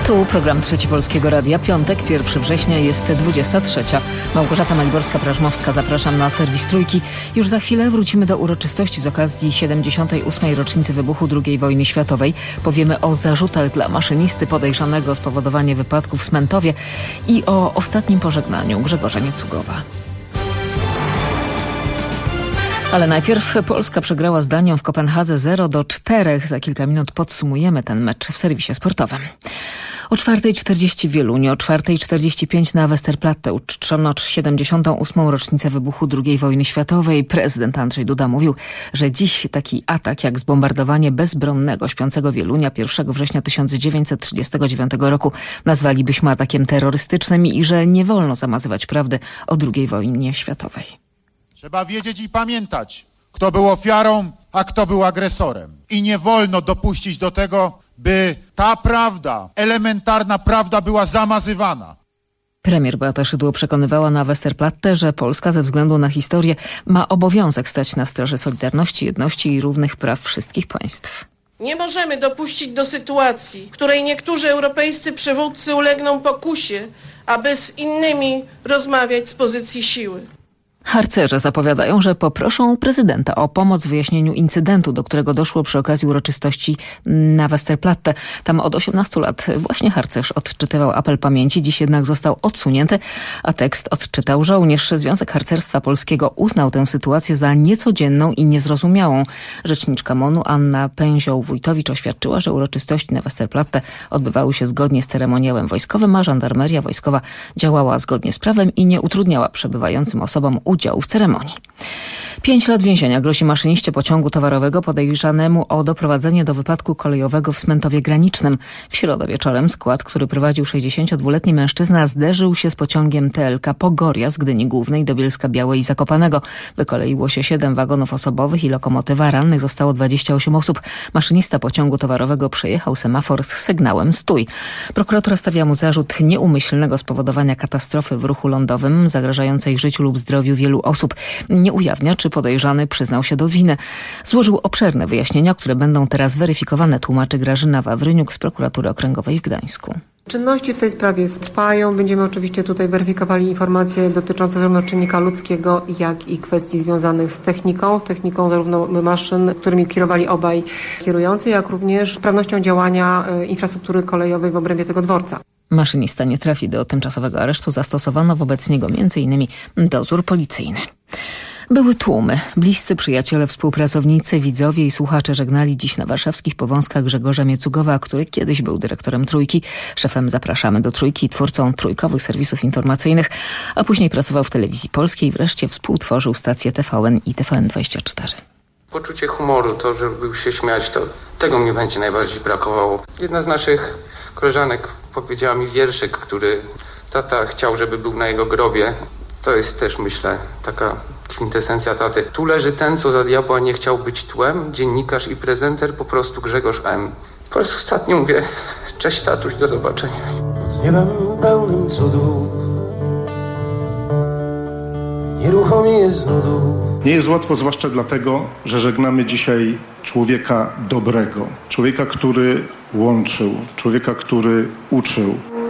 Tu program Trzeci Polskiego Radia. Piątek, 1 września, jest 23. Małgorzata Maliborska-Prażmowska. Zapraszam na serwis Trójki. Już za chwilę wrócimy do uroczystości z okazji 78. rocznicy wybuchu II wojny światowej. Powiemy o zarzutach dla maszynisty podejrzanego o spowodowanie wypadku w Smentowie i o ostatnim pożegnaniu Grzegorza Niecugowa. Ale najpierw Polska przegrała z Danią w Kopenhadze 0-4. Za kilka minut podsumujemy ten mecz w serwisie sportowym. O 4:40 w Wieluniu, o 4:45 na Westerplatte uczczono 78. rocznicę wybuchu II wojny światowej. Prezydent Andrzej Duda mówił, że dziś taki atak jak zbombardowanie bezbronnego śpiącego Wielunia 1 września 1939 roku nazwalibyśmy atakiem terrorystycznym i że nie wolno zamazywać prawdy o II wojnie światowej. Trzeba wiedzieć i pamiętać, kto był ofiarą, a kto był agresorem. I nie wolno dopuścić do tego, by ta prawda, elementarna prawda była zamazywana. Premier Beata Szydło przekonywała na Westerplatte, że Polska ze względu na historię ma obowiązek stać na straży solidarności, jedności i równych praw wszystkich państw. Nie możemy dopuścić do sytuacji, w której niektórzy europejscy przywódcy ulegną pokusie, aby z innymi rozmawiać z pozycji siły. Harcerze zapowiadają, że poproszą prezydenta o pomoc w wyjaśnieniu incydentu, do którego doszło przy okazji uroczystości na Westerplatte. Tam od 18 lat właśnie harcerz odczytywał apel pamięci, dziś jednak został odsunięty, a tekst odczytał żołnierz. Związek Harcerstwa Polskiego uznał tę sytuację za niecodzienną i niezrozumiałą. Rzeczniczka MON-u Anna Pęzioł-Wójtowicz oświadczyła, że uroczystości na Westerplatte odbywały się zgodnie z ceremoniałem wojskowym, a żandarmeria wojskowa działała zgodnie z prawem i nie utrudniała przebywającym osobom udziału w ceremonii. 5 lat więzienia grozi maszyniście pociągu towarowego podejrzanemu o doprowadzenie do wypadku kolejowego w Smentowie Granicznym. W środę wieczorem skład, który prowadził 62-letni mężczyzna, zderzył się z pociągiem TLK Pogoria z Gdyni Głównej do Bielska-Białej i Zakopanego. Wykoleiło się 7 wagonów osobowych i lokomotywa. Rannych zostało 28 osób. Maszynista pociągu towarowego przejechał semafor z sygnałem stój. Prokuratura stawia mu zarzut nieumyślnego spowodowania katastrofy w ruchu lądowym zagrażającej życiu lub zdrowiu wielu osób. Nie ujawnia, czy podejrzany przyznał się do winy. Złożył obszerne wyjaśnienia, które będą teraz weryfikowane, tłumaczy Grażyna Wawryniuk z Prokuratury Okręgowej w Gdańsku. Czynności w tej sprawie trwają. Będziemy oczywiście tutaj weryfikowali informacje dotyczące zarówno czynnika ludzkiego, jak i kwestii związanych z techniką zarówno maszyn, którymi kierowali obaj kierujący, jak również sprawnością działania infrastruktury kolejowej w obrębie tego dworca. Maszynista nie trafi do tymczasowego aresztu. Zastosowano wobec niego m.in. dozór policyjny. Były tłumy. Bliscy przyjaciele, współpracownicy, widzowie i słuchacze żegnali dziś na warszawskich Powązkach Grzegorza Niecugowa, który kiedyś był dyrektorem Trójki, szefem Zapraszamy do Trójki i twórcą trójkowych serwisów informacyjnych, a później pracował w Telewizji Polskiej, wreszcie współtworzył stacje TVN i TVN24. Poczucie humoru, to żeby się śmiać, to tego mi będzie najbardziej brakowało. Jedna z naszych koleżanek powiedziała mi wierszyk, który tata chciał, żeby był na jego grobie. To jest też, myślę, taka kwintesencja taty. Tu leży ten, co za diabła nie chciał być tłem, dziennikarz i prezenter, po prostu Grzegorz M. Po raz ostatni mówię, cześć tatuś, do zobaczenia. Pod niebem pełnym cudów, nieruchomie jest z nudów. Nie jest łatwo, zwłaszcza dlatego, że żegnamy dzisiaj człowieka dobrego. Człowieka, który łączył, człowieka, który uczył.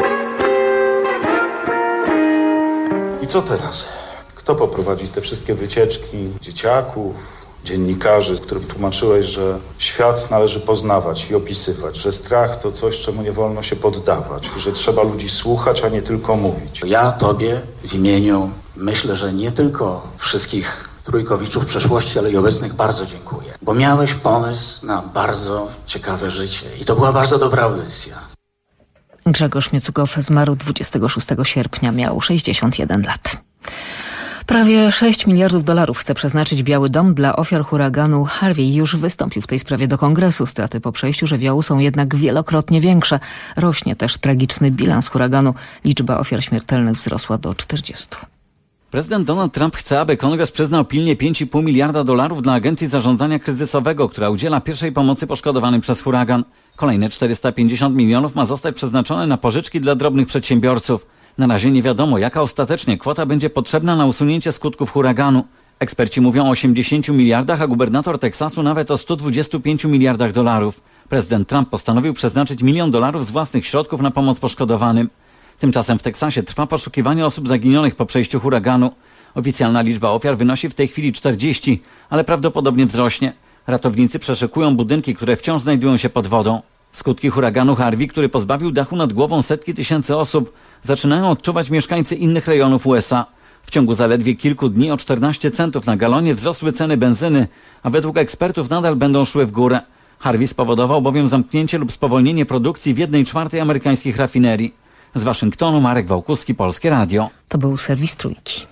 I co teraz? Kto poprowadzi te wszystkie wycieczki dzieciaków, dziennikarzy, którym tłumaczyłeś, że świat należy poznawać i opisywać, że strach to coś, czemu nie wolno się poddawać, że trzeba ludzi słuchać, a nie tylko mówić. Ja tobie w imieniu, myślę, że nie tylko wszystkich trójkowiczów przeszłości, ale i obecnych bardzo dziękuję, bo miałeś pomysł na bardzo ciekawe życie i to była bardzo dobra audycja. Grzegorz Niecugow zmarł 26 sierpnia, miał 61 lat. Prawie $6 miliardów chce przeznaczyć Biały Dom dla ofiar huraganu Harvey. Już wystąpił w tej sprawie do Kongresu. Straty po przejściu żywiołu są jednak wielokrotnie większe. Rośnie też tragiczny bilans huraganu. Liczba ofiar śmiertelnych wzrosła do 40. Prezydent Donald Trump chce, aby Kongres przyznał pilnie $5,5 miliarda dla Agencji Zarządzania Kryzysowego, która udziela pierwszej pomocy poszkodowanym przez huragan. Kolejne 450 milionów ma zostać przeznaczone na pożyczki dla drobnych przedsiębiorców. Na razie nie wiadomo, jaka ostatecznie kwota będzie potrzebna na usunięcie skutków huraganu. Eksperci mówią o 80 miliardach, a gubernator Teksasu nawet o $125 miliardach. Prezydent Trump postanowił przeznaczyć $1 milion z własnych środków na pomoc poszkodowanym. Tymczasem w Teksasie trwa poszukiwanie osób zaginionych po przejściu huraganu. Oficjalna liczba ofiar wynosi w tej chwili 40, ale prawdopodobnie wzrośnie. Ratownicy przeszukują budynki, które wciąż znajdują się pod wodą. Skutki huraganu Harvey, który pozbawił dachu nad głową setki tysięcy osób, zaczynają odczuwać mieszkańcy innych rejonów USA. W ciągu zaledwie kilku dni o 14 centów na galonie wzrosły ceny benzyny, a według ekspertów nadal będą szły w górę. Harvey spowodował bowiem zamknięcie lub spowolnienie produkcji w 1/4 amerykańskich rafinerii. Z Waszyngtonu Marek Wałkuski, Polskie Radio. To był serwis Trójki.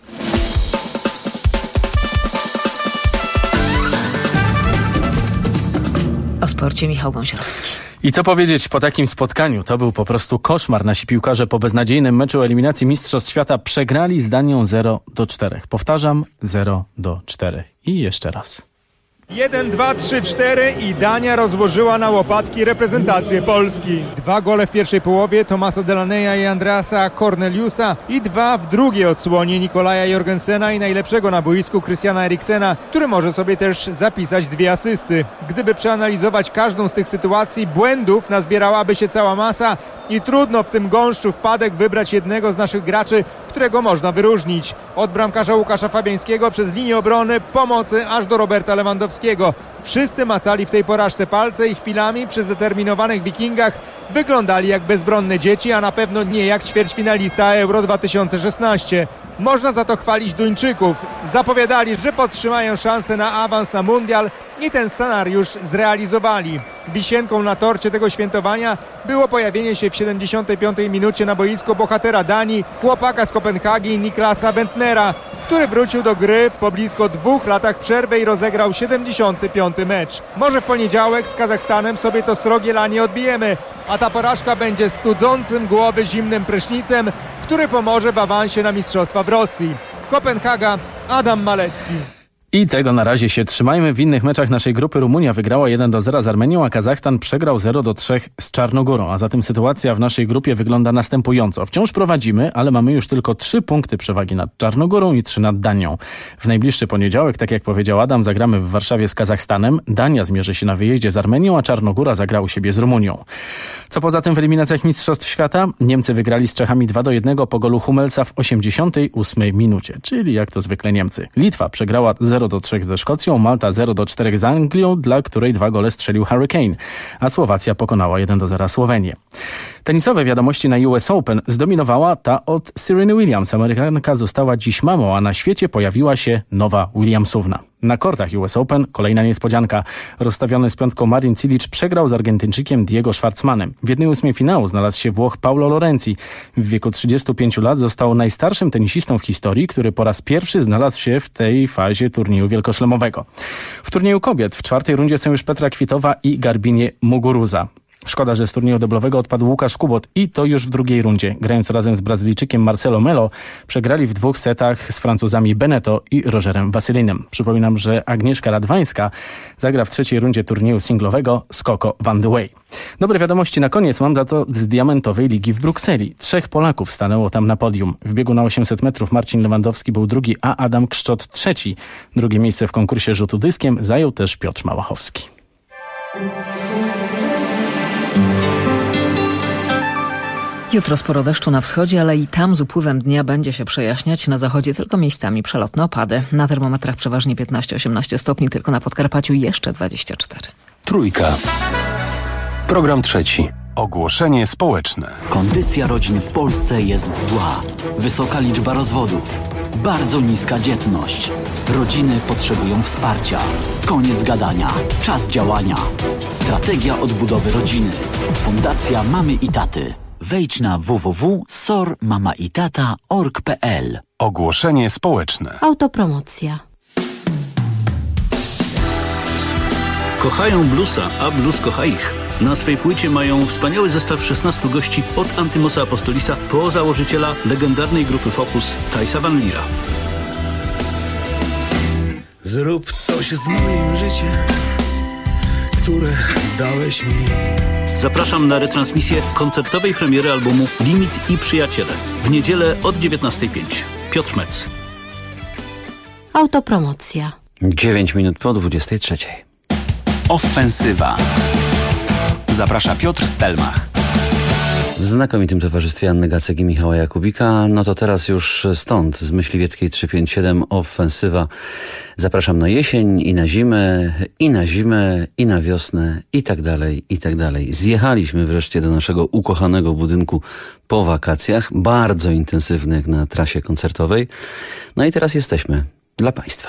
O sporcie Michał Gąsiorowski. I co powiedzieć po takim spotkaniu? To był po prostu koszmar. Nasi piłkarze po beznadziejnym meczu eliminacji Mistrzostw Świata przegrali z Danią 0-4. Powtarzam, 0-4. I jeszcze raz. 1, 2, 3, 4 i Dania rozłożyła na łopatki reprezentację Polski. 2 gole w pierwszej połowie Tomasa Delaneya i Andreasa Corneliusa i 2 w drugiej odsłonie Nikolaja Jorgensena i najlepszego na boisku Christiana Eriksena, który może sobie też zapisać 2 asysty. Gdyby przeanalizować każdą z tych sytuacji, błędów nazbierałaby się cała masa i trudno w tym gąszczu wpadek wybrać jednego z naszych graczy, którego można wyróżnić. Od bramkarza Łukasza Fabiańskiego przez linię obrony, pomocy aż do Roberta Lewandowskiego. Wszyscy macali w tej porażce palce i chwilami przy zdeterminowanych Wikingach wyglądali jak bezbronne dzieci, a na pewno nie jak ćwierćfinalista Euro 2016. Można za to chwalić Duńczyków. Zapowiadali, że podtrzymają szansę na awans na mundial i ten scenariusz zrealizowali. Wisienką na torcie tego świętowania było pojawienie się w 75. minucie na boisku bohatera Danii, chłopaka z Kopenhagi Niklasa Bentnera, który wrócił do gry po blisko 2 latach przerwy i rozegrał 75. mecz. Może w poniedziałek z Kazachstanem sobie to srogie lanie odbijemy, a ta porażka będzie studzącym głowy zimnym prysznicem, który pomoże w awansie na mistrzostwa w Rosji. Kopenhaga, Adam Malecki. I tego na razie się trzymajmy. W innych meczach naszej grupy Rumunia wygrała 1-0 z Armenią, a Kazachstan przegrał 0-3 z Czarnogórą. A zatem sytuacja w naszej grupie wygląda następująco. Wciąż prowadzimy, ale mamy już tylko 3 punkty przewagi nad Czarnogórą i 3 nad Danią. W najbliższy poniedziałek, tak jak powiedział Adam, zagramy w Warszawie z Kazachstanem. Dania zmierzy się na wyjeździe z Armenią, a Czarnogóra zagra u siebie z Rumunią. Co poza tym w eliminacjach Mistrzostw Świata? Niemcy wygrali z Czechami 2-1 po golu Hummelsa w 88 minucie, czyli jak to zwykle Niemcy. Litwa przegrała 0-3 ze Szkocją, Malta 0-4 z Anglią, dla której 2 gole strzelił Harry Kane, a Słowacja pokonała 1-0 Słowenię. Tenisowe wiadomości na US Open zdominowała ta od Sereny Williams. Amerykanka została dziś mamą, a na świecie pojawiła się nowa Williamsówna. Na kortach US Open kolejna niespodzianka. Rozstawiony z piątką Marin Cilic przegrał z Argentyńczykiem Diego Schwartzmanem. W 1/8 finału znalazł się Włoch Paolo Lorenzi. W wieku 35 lat został najstarszym tenisistą w historii, który po raz pierwszy znalazł się w tej fazie turnieju wielkoszlemowego. W turnieju kobiet w 4. rundzie są już Petra Kwitowa i Garbinie Muguruza. Szkoda, że z turnieju deblowego odpadł Łukasz Kubot i to już w 2. rundzie. Grając razem z Brazylijczykiem Marcelo Melo, przegrali w 2 setach z Francuzami Beneto i Rogerem Wasylinem. Przypominam, że Agnieszka Radwańska zagra w 3. rundzie turnieju singlowego z Coco van de Wey. Dobre wiadomości na koniec mam za to z Diamentowej Ligi w Brukseli. 3 Polaków stanęło tam na podium. W biegu na 800 metrów Marcin Lewandowski był 2, a Adam Kszczot 3. Drugie miejsce w konkursie rzutu dyskiem zajął też Piotr Małachowski. Jutro sporo deszczu na wschodzie, ale i tam z upływem dnia będzie się przejaśniać. Na zachodzie tylko miejscami przelotne opady. Na termometrach przeważnie 15-18 stopni, tylko na Podkarpaciu jeszcze 24. Trójka. Program trzeci. Ogłoszenie społeczne. Kondycja rodzin w Polsce jest zła. Wysoka liczba rozwodów. Bardzo niska dzietność. Rodziny potrzebują wsparcia. Koniec gadania. Czas działania. Strategia odbudowy rodziny. Fundacja Mamy i Taty. Wejdź na www.sormamaitata.org.pl. Ogłoszenie społeczne. Autopromocja. Kochają bluesa, a blues kocha ich. Na swej płycie mają wspaniały zestaw 16 gości od Antymosa Apostolisa po założyciela legendarnej grupy Focus, Thijsa Van Liera. Zrób coś z moim życiem, które dałeś mi. Zapraszam na retransmisję koncertowej premiery albumu Limit i Przyjaciele. W niedzielę od 19:05. Piotr Metz. Autopromocja. 9 minut po 23. Ofensywa. Zaprasza Piotr Stelmach. W znakomitym towarzystwie Anny Gacek i Michała Jakubika. No to teraz już stąd, z Myśliwieckiej 357, ofensywa. Zapraszam na jesień i na zimę, i na wiosnę, i tak dalej, i tak dalej. Zjechaliśmy wreszcie do naszego ukochanego budynku po wakacjach, bardzo intensywnych na trasie koncertowej. No i teraz jesteśmy dla Państwa.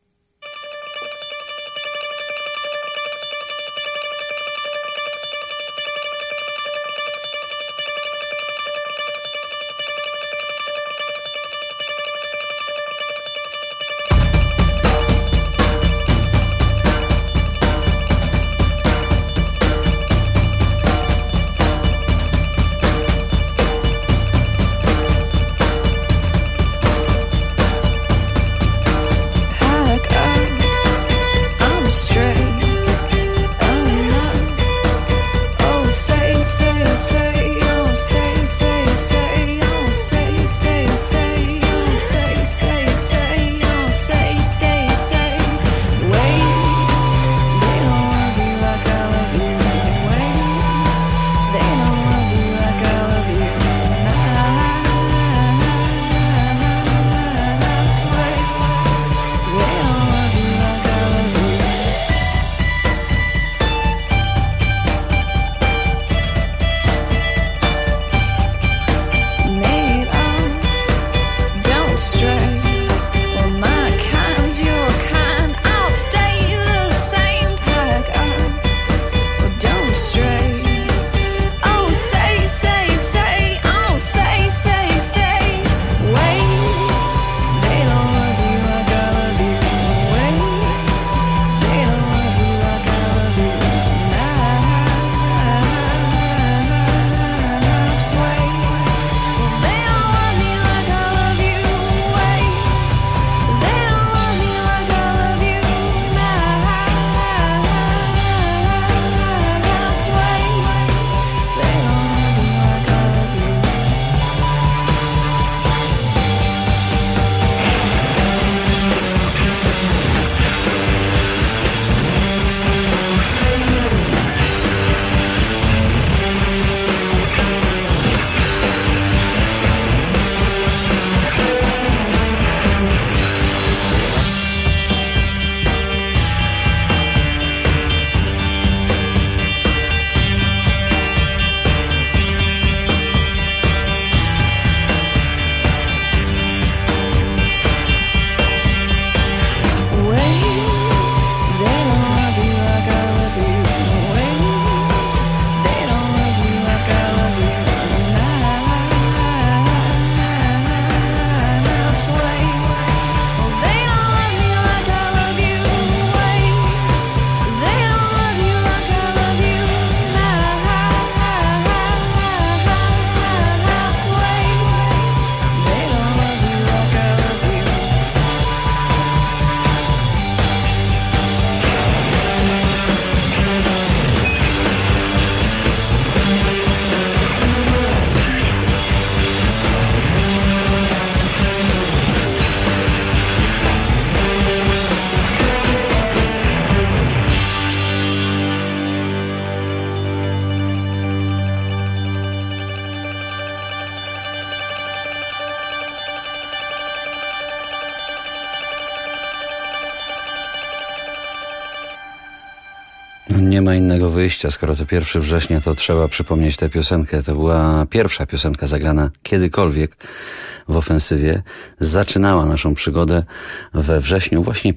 Nie ma innego wyjścia, skoro to 1 września, to trzeba przypomnieć tę piosenkę. To była pierwsza piosenka zagrana kiedykolwiek w ofensywie. Zaczynała naszą przygodę we wrześniu właśnie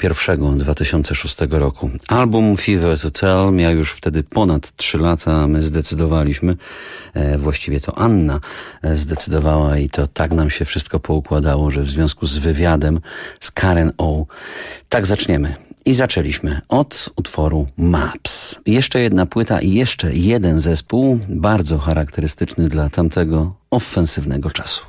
2006 roku. Album Fever to Tell miał już wtedy ponad 3 lata. My zdecydowaliśmy, właściwie to Anna zdecydowała i to tak nam się wszystko poukładało, że w związku z wywiadem z Karen O. tak zaczniemy. I zaczęliśmy od utworu Maps. Jeszcze jedna płyta i jeszcze jeden zespół, bardzo charakterystyczny dla tamtego ofensywnego czasu.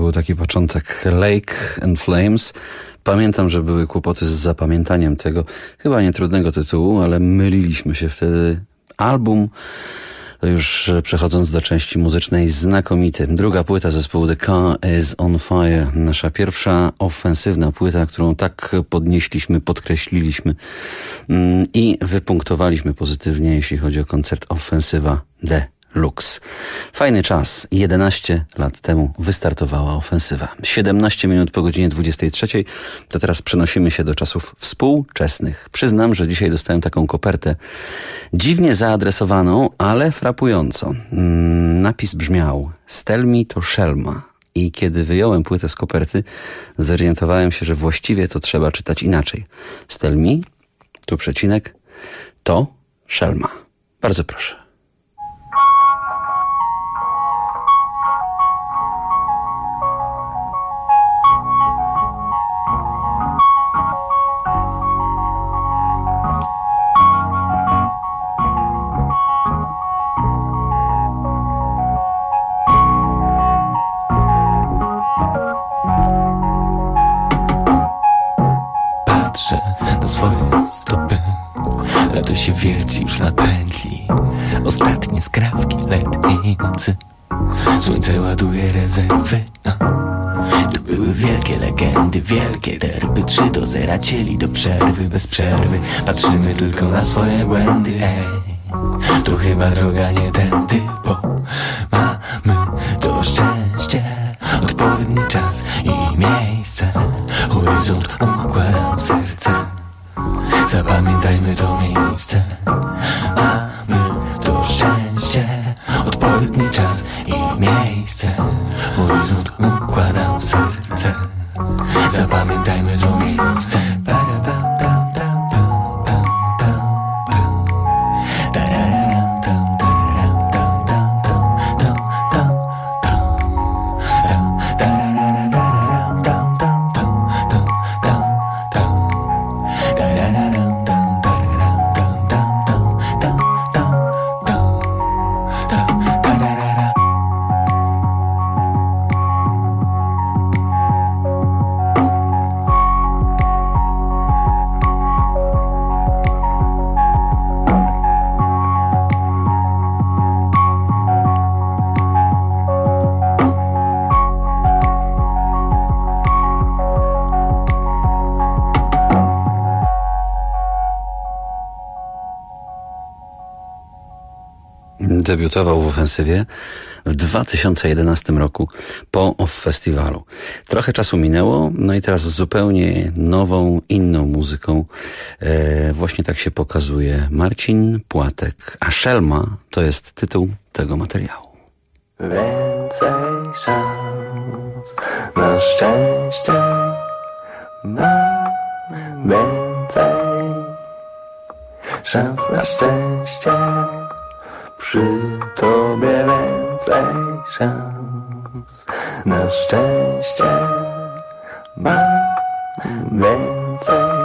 był taki początek Lake and Flames. Pamiętam, że były kłopoty z zapamiętaniem tego chyba nietrudnego tytułu, ale myliliśmy się wtedy. Album, już przechodząc do części muzycznej, znakomity. Druga płyta zespołu The Car is on Fire. Nasza pierwsza ofensywna płyta, którą tak podnieśliśmy, podkreśliliśmy i wypunktowaliśmy pozytywnie, jeśli chodzi o koncert Ofensywa Deluxe. Fajny czas. 11 lat temu wystartowała Ofensywa. 17 minut po godzinie 23. To teraz przenosimy się do czasów współczesnych. Przyznam, że dzisiaj dostałem taką kopertę dziwnie zaadresowaną, ale frapująco. Napis brzmiał: Stelmi to szelma. I kiedy wyjąłem płytę z koperty, zorientowałem się, że właściwie to trzeba czytać inaczej. Stelmi, tu przecinek, to szelma. Bardzo proszę. Na swoje stopy lato się wierci już na pętli. Ostatnie skrawki letniej nocy. Słońce ładuje rezerwy. Tu były wielkie legendy, wielkie derby. 3-0 cieli do przerwy, bez przerwy. Patrzymy tylko na swoje błędy. To chyba droga nie tędy, bo mamy to szczęście. Odpowiedni czas i miejsce. Horyzont układam w serce. Zapamiętajmy to miejsce. Mamy to szczęście. Odpowiedni czas i miejsce. Horyzont układam w serce. Zapamiętajmy to miejsce. Debiutował w Ofensywie w 2011 roku po Off-Festiwalu. Trochę czasu minęło, no i teraz z zupełnie nową, inną muzyką właśnie tak się pokazuje Marcin Płatek, a Szelma to jest tytuł tego materiału. Więcej szans na szczęście mam, więcej szans na szczęście. Przy tobie więcej szans na szczęście mam, więcej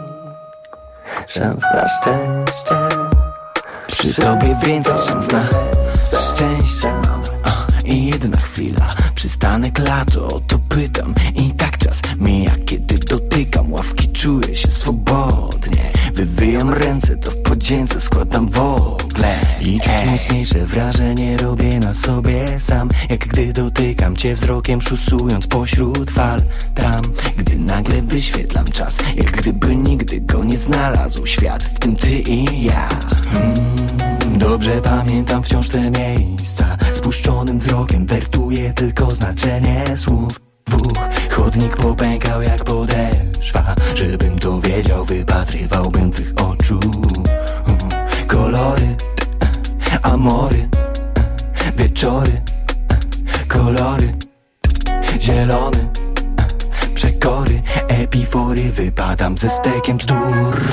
szans na szczęście. Przy tobie więcej szans na szczęście mam. I jedna chwila, przystanek lato, o to pytam. I tak czas mija, kiedy dotykam ławki, czuję się swobodnie. Wywijam ręce, to w podzięce składam w ogóle. I czuć mocniejsze wrażenie robię na sobie sam. Jak gdy dotykam cię wzrokiem, szusując pośród fal. Tam, gdy nagle wyświetlam czas, jak gdyby nigdy go nie znalazł świat, w tym ty i ja. Dobrze pamiętam wciąż te miejsca. Spuszczonym wzrokiem wertuję tylko znaczenie słów. Chodnik popękał jak podeszwa. Żebym to wiedział, wypatrywałbym twych oczu. Kolory, amory, wieczory, kolory, zielony, przekory, epifory. Wypadam ze stekiem bzdur.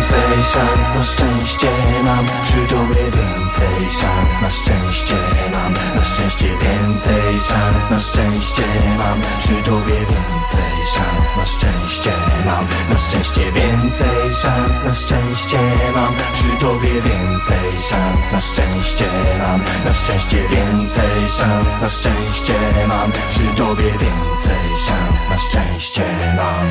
więcej szans na szczęście mam, przy tobie więcej szans na szczęście mam, na szczęście więcej szans na szczęście mam, przy tobie więcej szans na szczęście mam, na szczęście więcej szans na szczęście mam, przy tobie więcej szans na szczęście mam, na szczęście więcej szans na szczęście mam, przy tobie więcej szans na szczęście mam.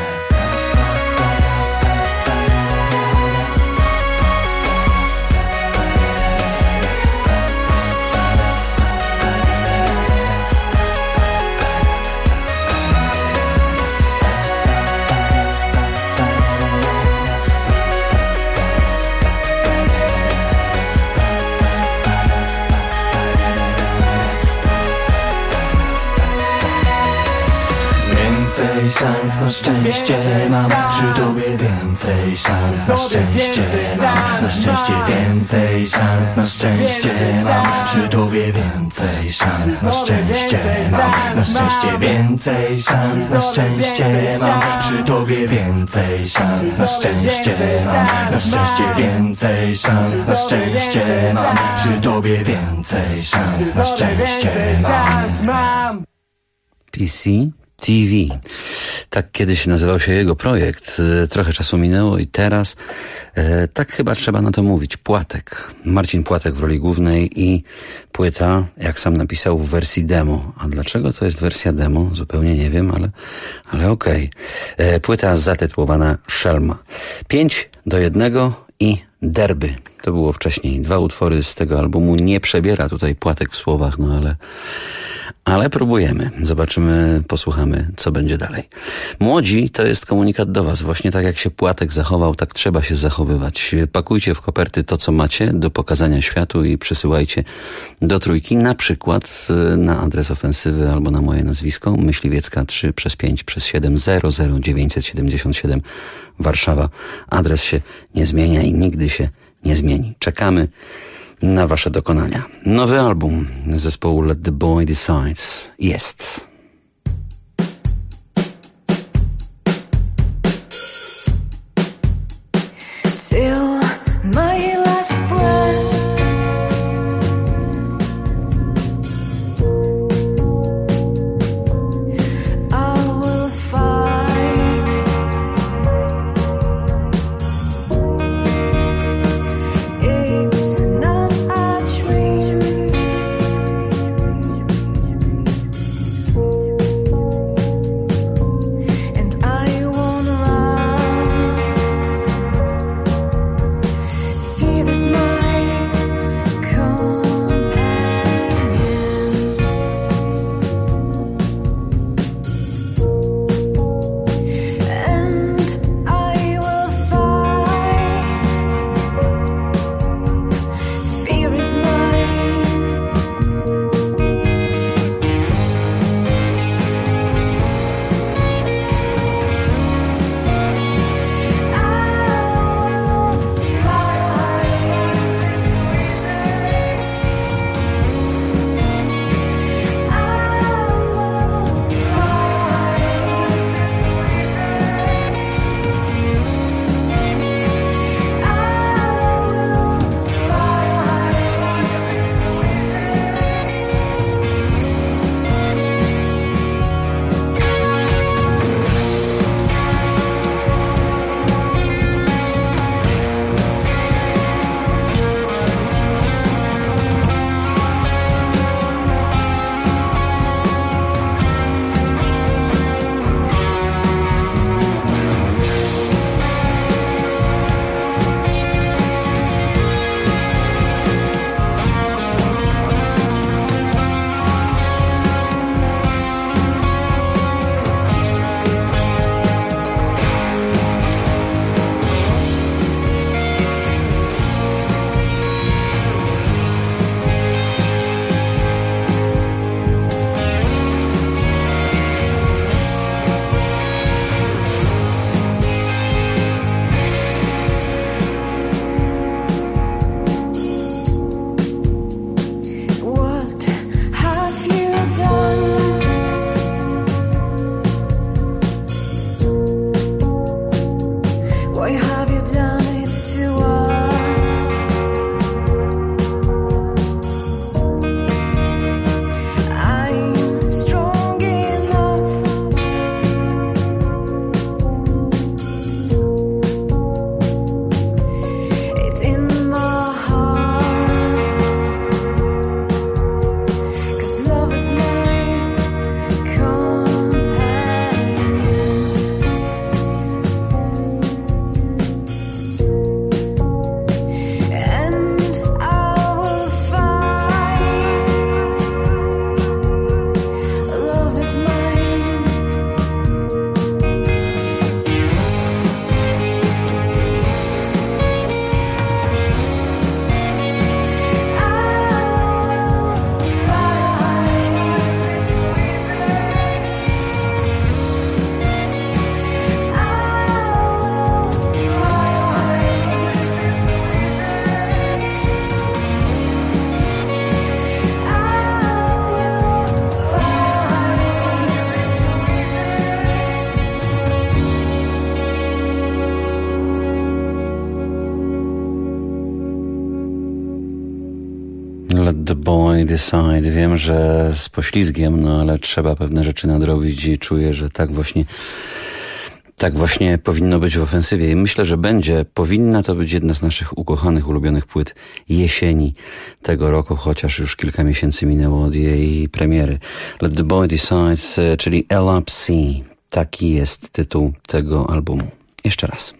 Więcej szans na szczęście mam, przy tobie więcej szans na szczęście mam, na szczęście więcej szans na szczęście mam, przy tobie więcej szans na szczęście mam, na szczęście więcej szans na szczęście mam, przy tobie więcej szans na szczęście mam, na szczęście więcej szans na szczęście mam, przy tobie więcej szans na szczęście mam. PC TV. Tak kiedyś nazywał się jego projekt. Trochę czasu minęło i teraz tak chyba trzeba na to mówić. Płatek. Marcin Płatek w roli głównej i płyta, jak sam napisał, w wersji demo. A dlaczego to jest wersja demo? Zupełnie nie wiem, ale okej. Płyta zatytułowana Szelma. 5:1 i Derby. To było wcześniej. 2 utwory z tego albumu. Nie przebiera tutaj Płatek w słowach, no ale próbujemy. Zobaczymy, posłuchamy, co będzie dalej. Młodzi to jest komunikat do was. Właśnie tak jak się Płatek zachował, tak trzeba się zachowywać. Pakujcie w koperty to, co macie do pokazania światu i przesyłajcie do Trójki, na przykład na adres Ofensywy albo na moje nazwisko, Myśliwiecka 3/5/7 00977 Warszawa. Adres się nie zmienia i nigdy się nie zmieni. Czekamy na wasze dokonania. Nowy album zespołu Let the Boy Decides jest. Till my last breath, I will fight. It's not a dream. Let the Boy Decide. Wiem, że z poślizgiem, no ale trzeba pewne rzeczy nadrobić i czuję, że tak właśnie powinno być w ofensywie. I myślę, że powinna to być jedna z naszych ukochanych, ulubionych płyt jesieni tego roku, chociaż już kilka miesięcy minęło od jej premiery. Let the Boy Decide, czyli LAPC. Taki jest tytuł tego albumu. Jeszcze raz.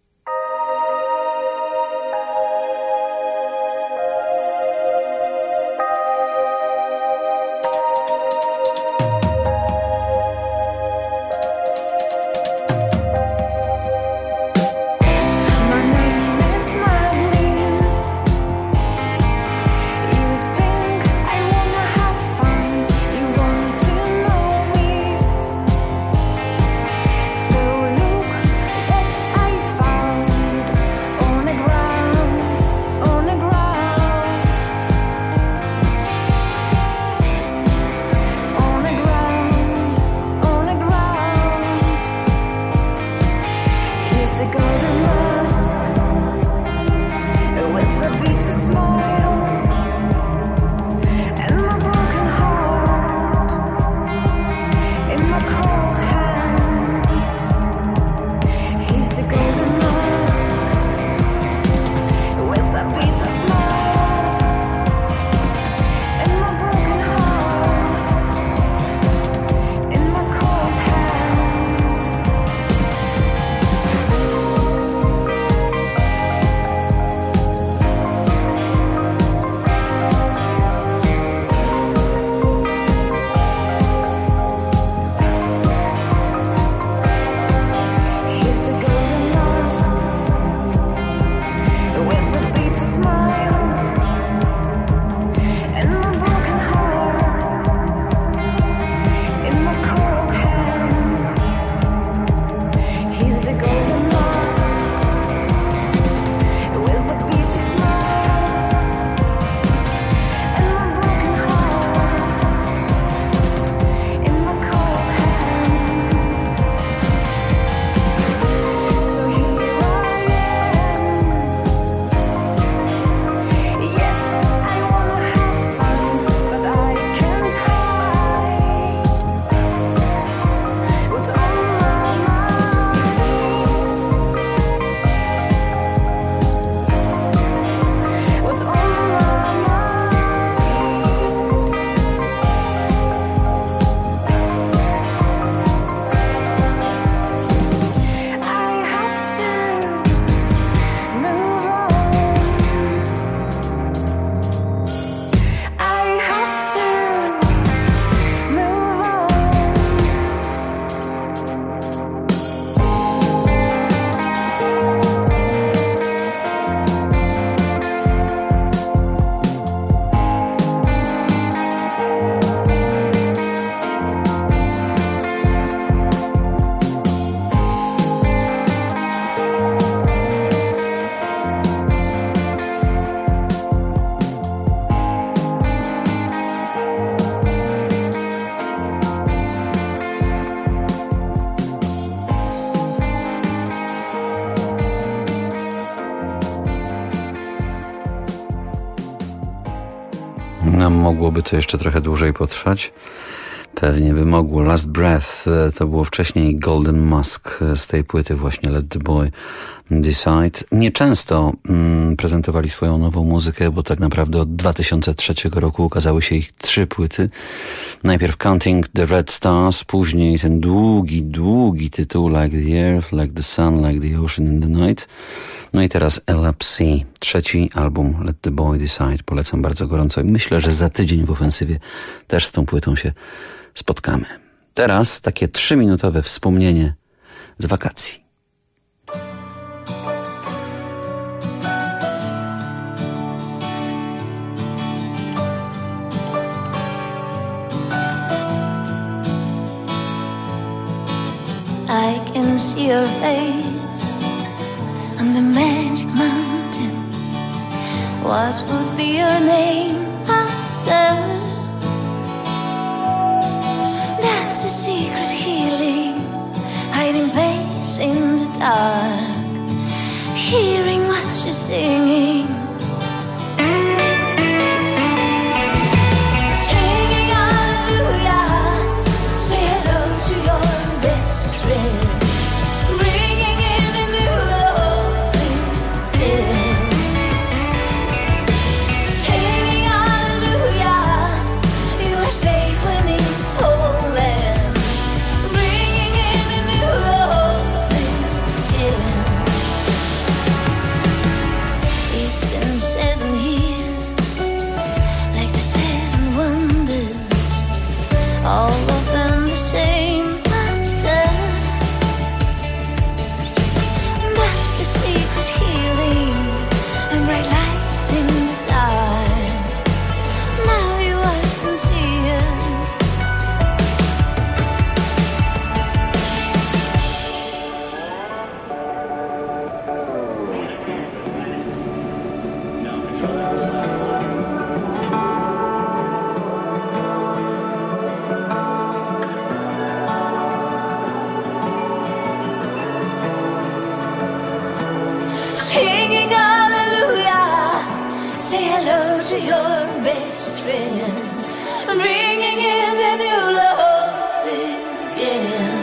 No, mogłoby to jeszcze trochę dłużej potrwać. Pewnie by mogło. Last Breath to było wcześniej Golden Musk z tej płyty właśnie Let the Boy Decide. Nieczęsto prezentowali swoją nową muzykę, bo tak naprawdę od 2003 roku ukazały się ich 3 płyty. Najpierw Counting the Red Stars, później ten długi tytuł Like the Earth, Like the Sun, Like the Ocean in the Night. No i teraz LAPC, 3. album Let the Boy Decide. Polecam bardzo gorąco i myślę, że za tydzień w ofensywie też z tą płytą się spotkamy. Teraz takie 3-minutowe wspomnienie z wakacji. I can see your face on the magic mountain. What would be your name after? That's the secret healing, hiding place in the dark, hearing what you're singing. singing hallelujah. Say hello to your best friend, bringing in the new love again.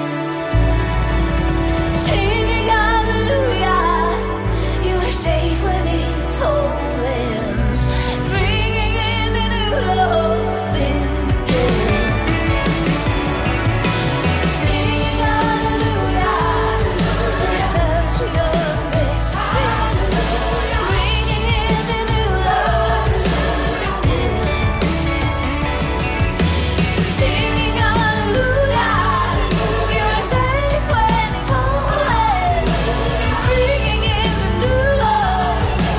Singing hallelujah, you were safe when it all ends, bringing in the new love again. Singing hallelujah, say hello to your best friend, bringing in the new love again. Singing hallelujah, you are safe when it's all ends, bringing in the new love.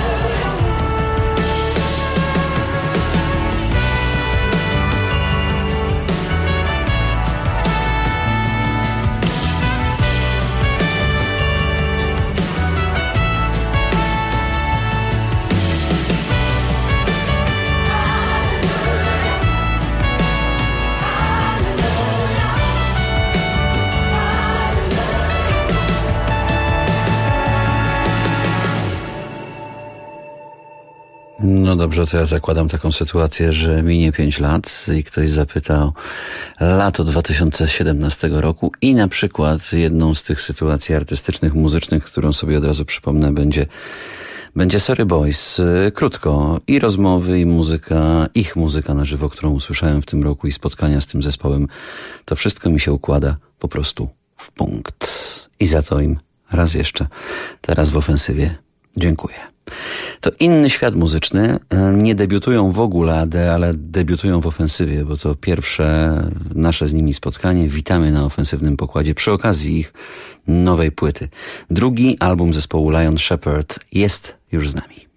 No dobrze, to ja zakładam taką sytuację, że minie 5 lat i ktoś zapyta o lato 2017 roku i na przykład jedną z tych sytuacji artystycznych, muzycznych, którą sobie od razu przypomnę, będzie Sorry Boys. Krótko. I rozmowy, i muzyka, ich muzyka na żywo, którą usłyszałem w tym roku i spotkania z tym zespołem. To wszystko mi się układa po prostu w punkt. I za to im raz jeszcze, teraz w ofensywie, dziękuję. To inny świat muzyczny. Nie debiutują w ogóle, ale debiutują w ofensywie, bo to pierwsze nasze z nimi spotkanie. Witamy na ofensywnym pokładzie przy okazji ich nowej płyty. Drugi album zespołu Lion Shepherd jest już z nami.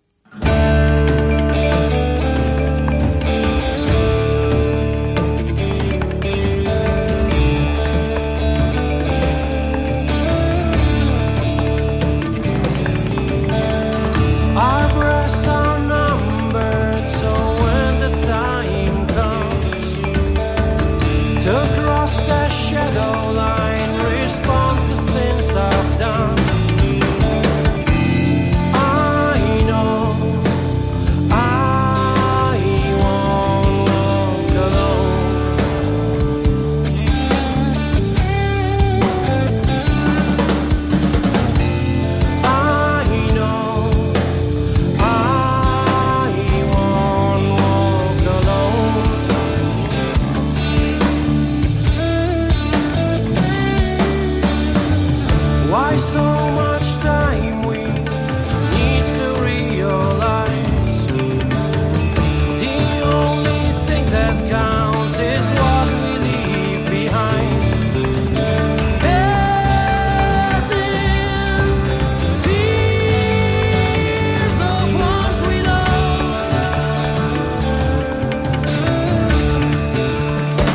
Our breaths are numbered, so when the time comes to cross the shadow line, respond to sins I've done. I know I won't walk alone. I know I won't walk alone. Why so much time we need to realize the only thing that counts is what we leave behind. Death in tears of ones we love.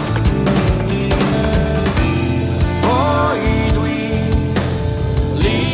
Void we leave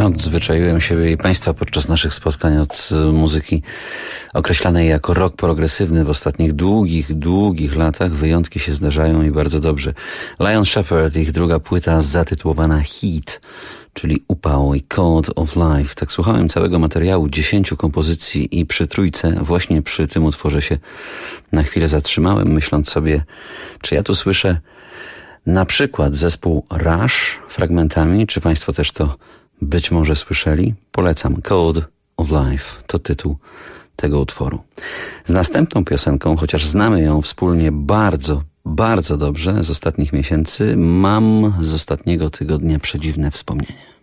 Odzwyczaiłem siebie i Państwa podczas naszych spotkań od muzyki określanej jako rock progresywny w ostatnich długich latach. Wyjątki się zdarzają i bardzo dobrze. Lion Shepherd, ich druga płyta zatytułowana Heat, czyli upał i Code of Life. Tak słuchałem całego materiału, 10 kompozycji i przy trójce, właśnie przy tym utworze się na chwilę zatrzymałem, myśląc sobie, czy ja tu słyszę na przykład zespół Rush fragmentami, czy Państwo też to być może słyszeli? Polecam. Code of Life to tytuł tego utworu. Z następną piosenką, chociaż znamy ją wspólnie bardzo dobrze z ostatnich miesięcy, mam z ostatniego tygodnia przedziwne wspomnienie.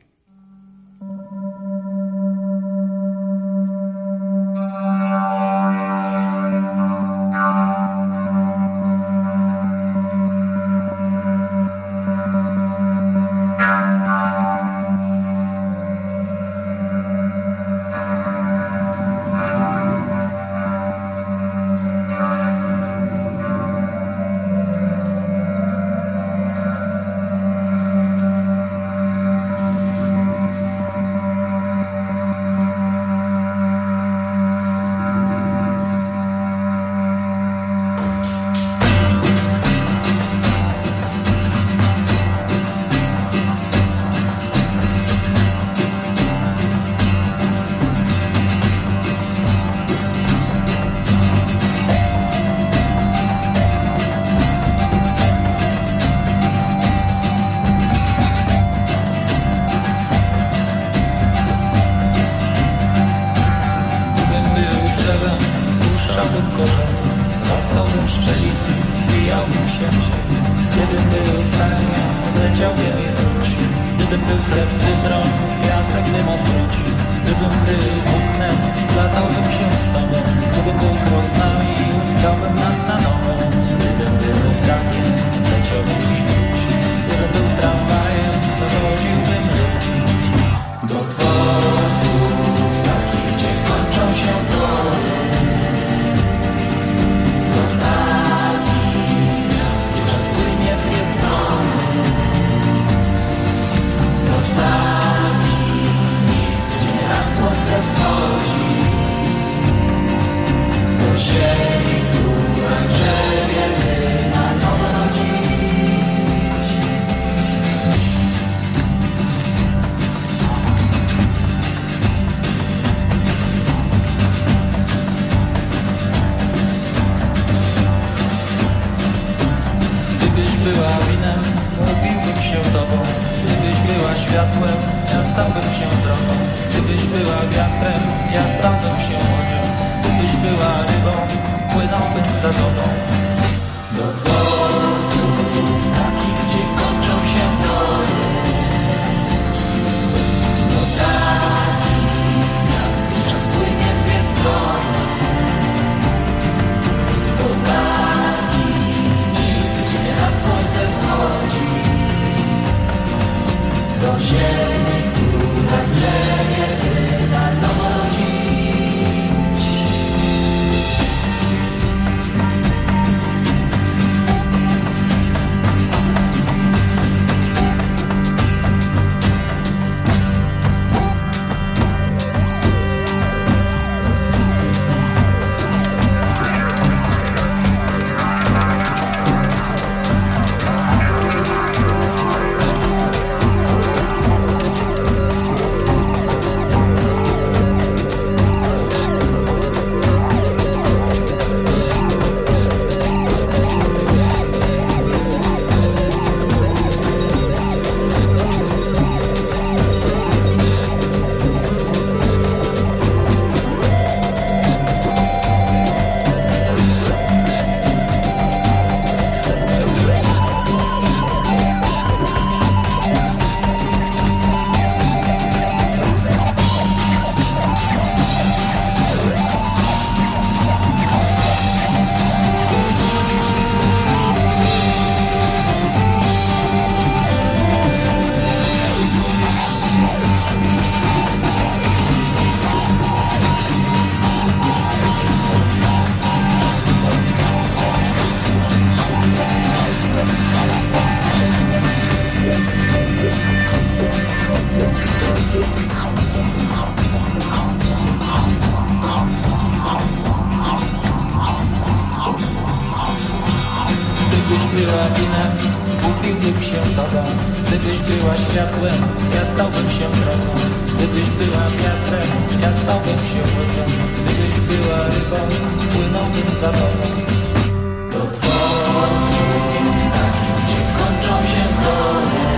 Gdybyś była światłem, ja stałbym się drogą. Gdybyś była wiatrem, ja stałbym się łodzią. Gdybyś była rybą, płynąłbym za tobą. Do dworców takich, gdzie kończą się tory.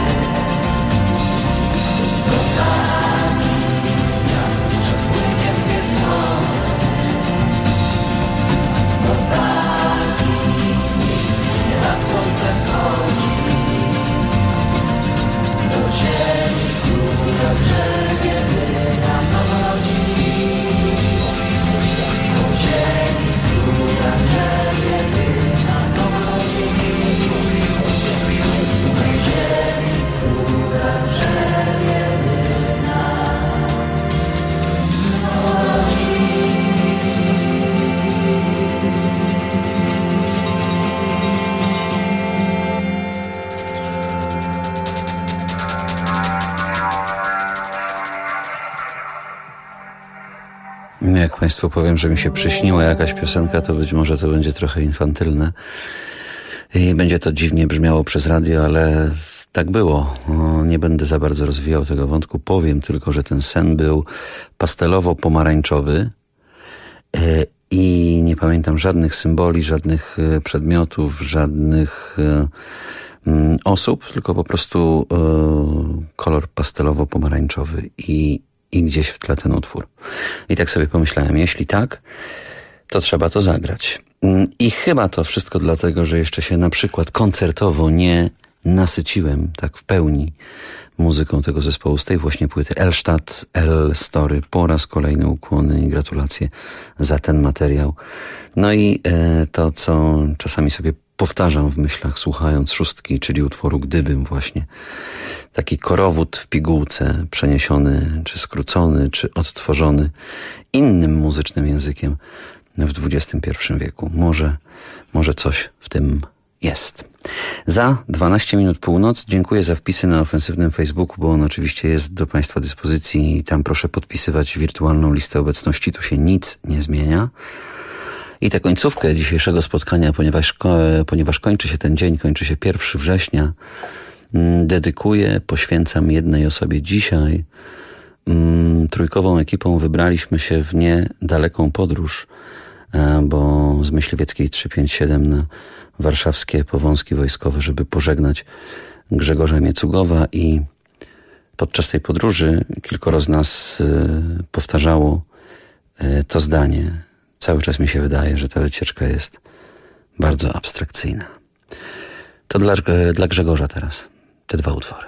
Do takich miast, gdzie spłynie w dwie strony. Do takich miejsc, gdzie nieraz słońce wschodzi. Do ziemi, która grzebie, by nam narodzi. Do ziemi, która grzebie, by nam narodzi. Do ziemi, która grzebie, by nam narodzi. Jak Państwu powiem, że mi się przyśniła jakaś piosenka, to być może to będzie trochę infantylne i będzie to dziwnie brzmiało przez radio, ale tak było. Nie będę za bardzo rozwijał tego wątku. Powiem tylko, że ten sen był pastelowo-pomarańczowy i nie pamiętam żadnych symboli, żadnych przedmiotów, żadnych osób, tylko po prostu kolor pastelowo-pomarańczowy i gdzieś w tle ten utwór. I tak sobie pomyślałem, jeśli tak, to trzeba to zagrać. I chyba to wszystko dlatego, że jeszcze się na przykład koncertowo nie nasyciłem tak w pełni muzyką tego zespołu z tej właśnie płyty Elstadt, L-Story. Po raz kolejny ukłony i gratulacje za ten materiał. No i to, co czasami sobie powtarzam w myślach, słuchając szóstki, czyli utworu Gdybym właśnie. Taki korowód w pigułce, przeniesiony, czy skrócony, czy odtworzony innym muzycznym językiem w XXI wieku. Może coś w tym jest. Za 12 minut północ dziękuję za wpisy na ofensywnym Facebooku, bo on oczywiście jest do Państwa dyspozycji i tam proszę podpisywać wirtualną listę obecności, tu się nic nie zmienia. I tę końcówkę dzisiejszego spotkania, ponieważ kończy się ten dzień, kończy się 1 września, dedykuję, poświęcam jednej osobie. Dzisiaj trójkową ekipą wybraliśmy się w niedaleką podróż, bo z Myśliwieckiej 357 na warszawskie Powązki Wojskowe, żeby pożegnać Grzegorza Miecugowa i podczas tej podróży kilkoro z nas powtarzało to zdanie. Cały czas mi się wydaje, że ta wycieczka jest bardzo abstrakcyjna. To dla Grzegorza teraz te dwa utwory.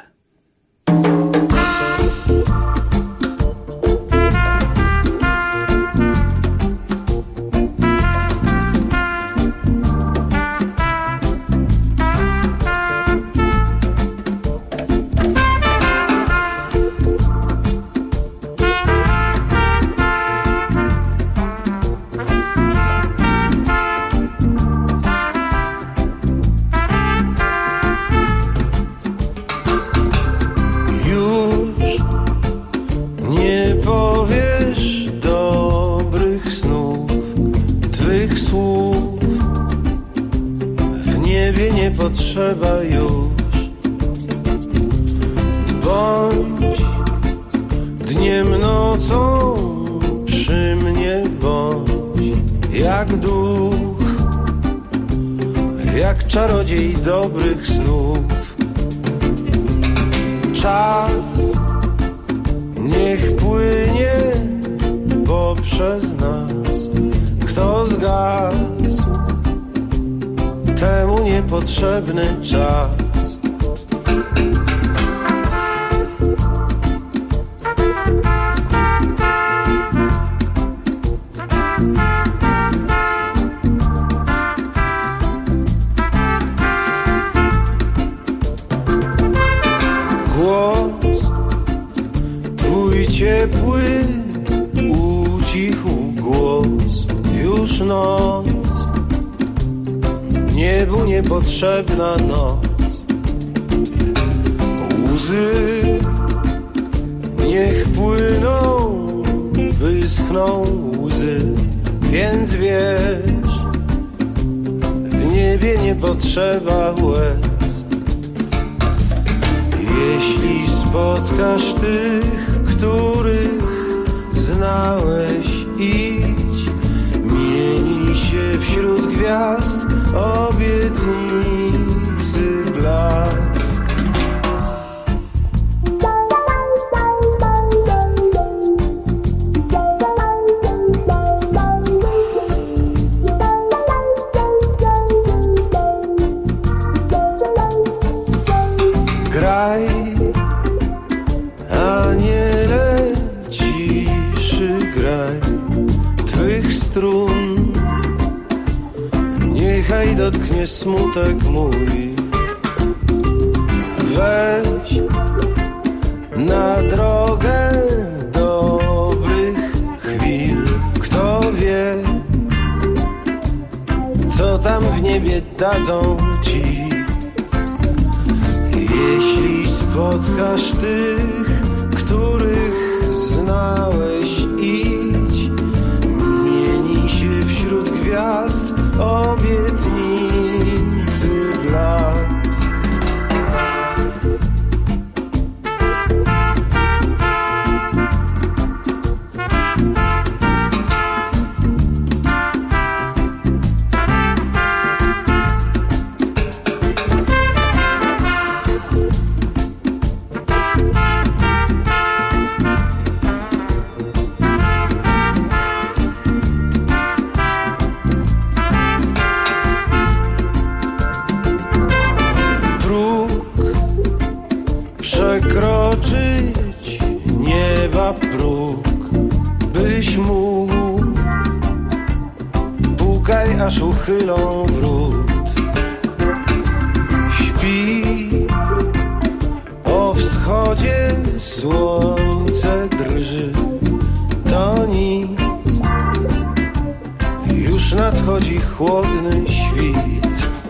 Potrzeba już. Bądź dniem, nocą przy mnie, bądź jak duch, jak czarodziej dobrych snów. Czas niech płynie poprzez nas. Kto zgasł, temu niepotrzebny czas. Głos twój ciepły ucichł, głos już noc. Niebu niepotrzebna noc. Łzy niech płyną, wyschną łzy. Więc wiesz, w niebie nie potrzeba łez. Jeśli spotkasz tych, których znałeś, idź. Mieni się wśród gwiazd obietnicy blask. Graj, aniele ciszy, graj twych strun. Niechaj dotknie smutek mój. Weź na drogę dobrych chwil. Kto wie, co tam w niebie dadzą ci. Jeśli spotkasz tych, których znałeś, idź. Mieni się wśród gwiazd obietnicy blask. Przekroczyć nieba próg, byś mógł. Pukaj, aż uchylą wrót. Śpi, o wschodzie słońce drży. To nic, już nadchodzi chłodny świt.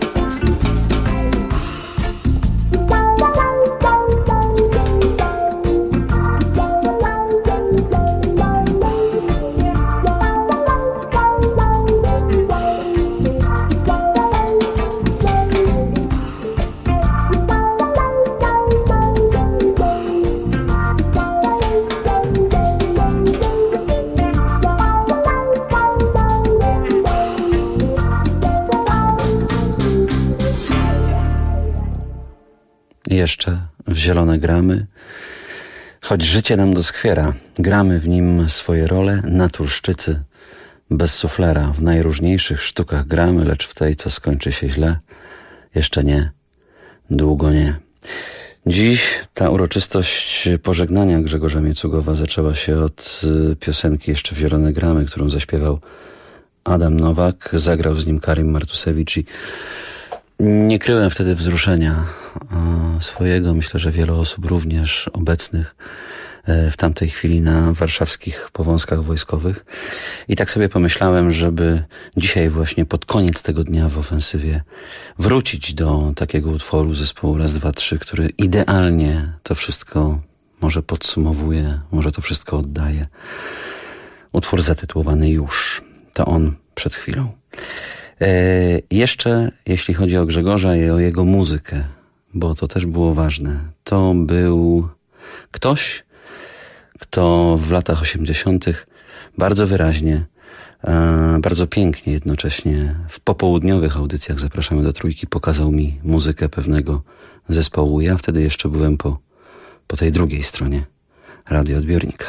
Jeszcze w zielone gramy, choć życie nam doskwiera. Gramy w nim swoje role, naturszczycy bez suflera. W najróżniejszych sztukach gramy, lecz w tej, co skończy się źle, jeszcze nie, długo nie. Dziś ta uroczystość pożegnania Grzegorza Miecugowa zaczęła się od piosenki Jeszcze w zielone gramy, którą zaśpiewał Adam Nowak, zagrał z nim Karim Martusewicz i nie kryłem wtedy wzruszenia swojego. Myślę, że wiele osób również obecnych w tamtej chwili na warszawskich powązkach wojskowych. I tak sobie pomyślałem, żeby dzisiaj właśnie pod koniec tego dnia w ofensywie wrócić do takiego utworu zespołu Raz, Dwa, Trzy, który idealnie to wszystko może podsumowuje, może to wszystko oddaje. Utwór zatytułowany Już. To on przed chwilą. Jeszcze jeśli chodzi o Grzegorza i o jego muzykę, bo to też było ważne, to był ktoś, kto w latach 80. bardzo wyraźnie, bardzo pięknie jednocześnie w popołudniowych audycjach Zapraszamy do Trójki pokazał mi muzykę pewnego zespołu. Ja wtedy jeszcze byłem po tej drugiej stronie radioodbiornika.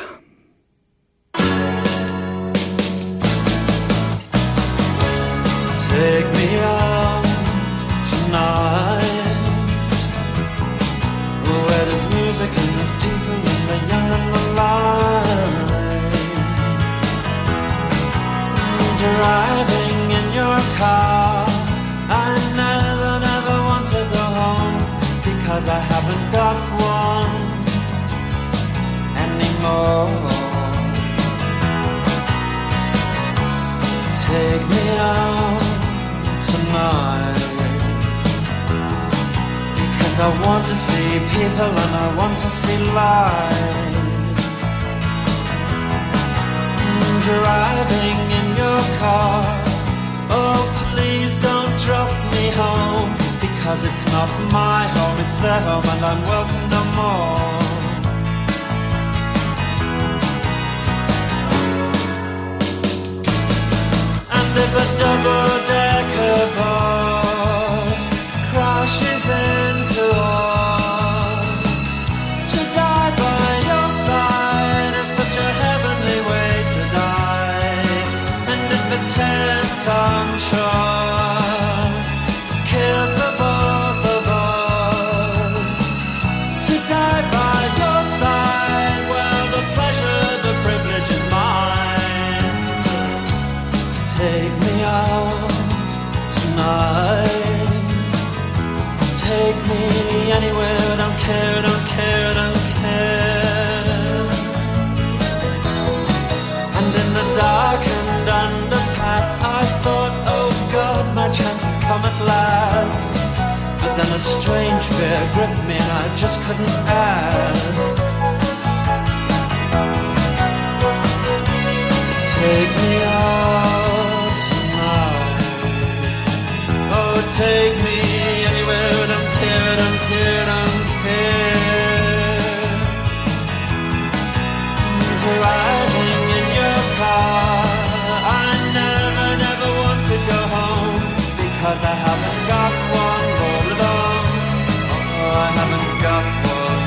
Take me out tonight, where there's music and there's people and the young and the light. Driving in your car, I never want to go home, because I haven't got one anymore. Take me out tonight, because I want to see people and I want to see life. Driving in your car, oh please don't drop me home, because because it's not my home, it's their home and I'm welcome no more. And if a double-decker bus crashes into us, to die by your side is such a heavenly way to die. And if a 10-ton truck kills the both of us, to die by your side, well, the pleasure, the privilege is mine. Take me out tonight, take me anywhere, don't care, don't care, don't care. And in the darkened underpass I thought, oh God, my chance has come at last. But then a strange fear gripped me and I just couldn't ask. Take me out tonight, oh take me anywhere, don't care, don't care, don't care. Driving in your car, I never, never want to go home, because I haven't got one Gordon. Oh, I haven't got one.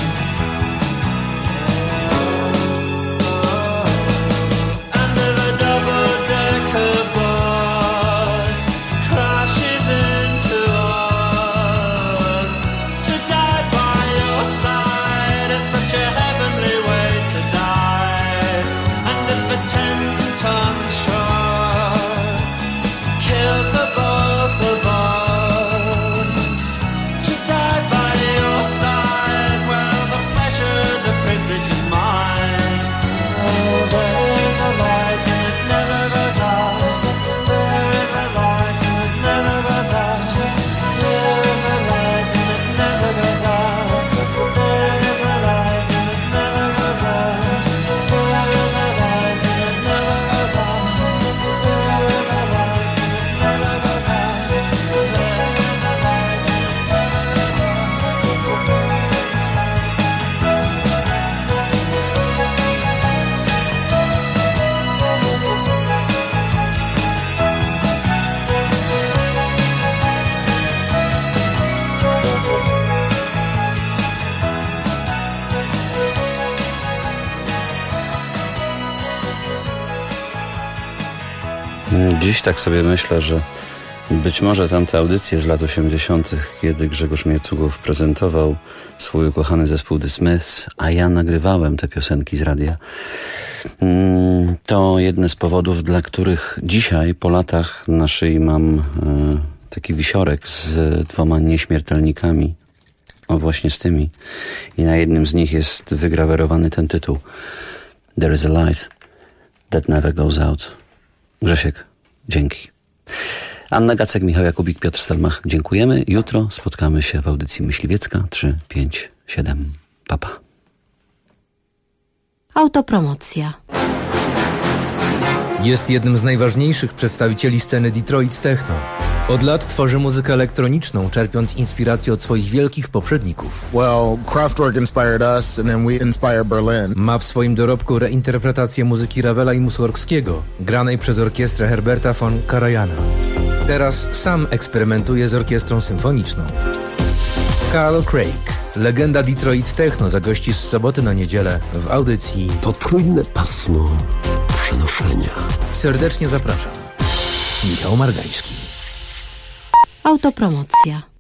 And if a double-decker bus crashes into us, to die by your side is such a heavenly way to die. And if a 10-ton truck kills the both of us, to die by your side, well, the pleasure, the privilege is mine. Oh, there is a light and it never goes out. There is a light and it never goes out. There is a light and it never goes out. There is a light and it never goes out. There is a light and it never goes out. There is a light and it never goes out. There is a light and it never goes out. Dziś tak sobie myślę, że być może tamte audycje z lat 80., kiedy Grzegorz Miecugow prezentował swój ukochany zespół The Smiths, a ja nagrywałem te piosenki z radia, to jedne z powodów, dla których dzisiaj po latach na szyi mam taki wisiorek z 2 nieśmiertelnikami. O, właśnie z tymi. I na jednym z nich jest wygrawerowany ten tytuł. There is a light that never goes out. Grzesiek, dzięki. Anna Gacek, Michał Jakubik, Piotr Stelmach, dziękujemy. Jutro spotkamy się w audycji Myśliwiecka 357. Pa, pa. Autopromocja. Jest jednym z najważniejszych przedstawicieli sceny Detroit Techno. Od lat tworzy muzykę elektroniczną, czerpiąc inspirację od swoich wielkich poprzedników. Well, Kraftwerk inspired us and then we inspire Berlin. Ma w swoim dorobku reinterpretację muzyki Ravela i Mussorgskiego, granej przez orkiestrę Herberta von Karajana. Teraz sam eksperymentuje z orkiestrą symfoniczną. Carl Craig, legenda Detroit Techno, zagości z soboty na niedzielę w audycji Potrójne pasmo przenoszenia. Serdecznie zapraszam. Michał Margański. Autopromocja.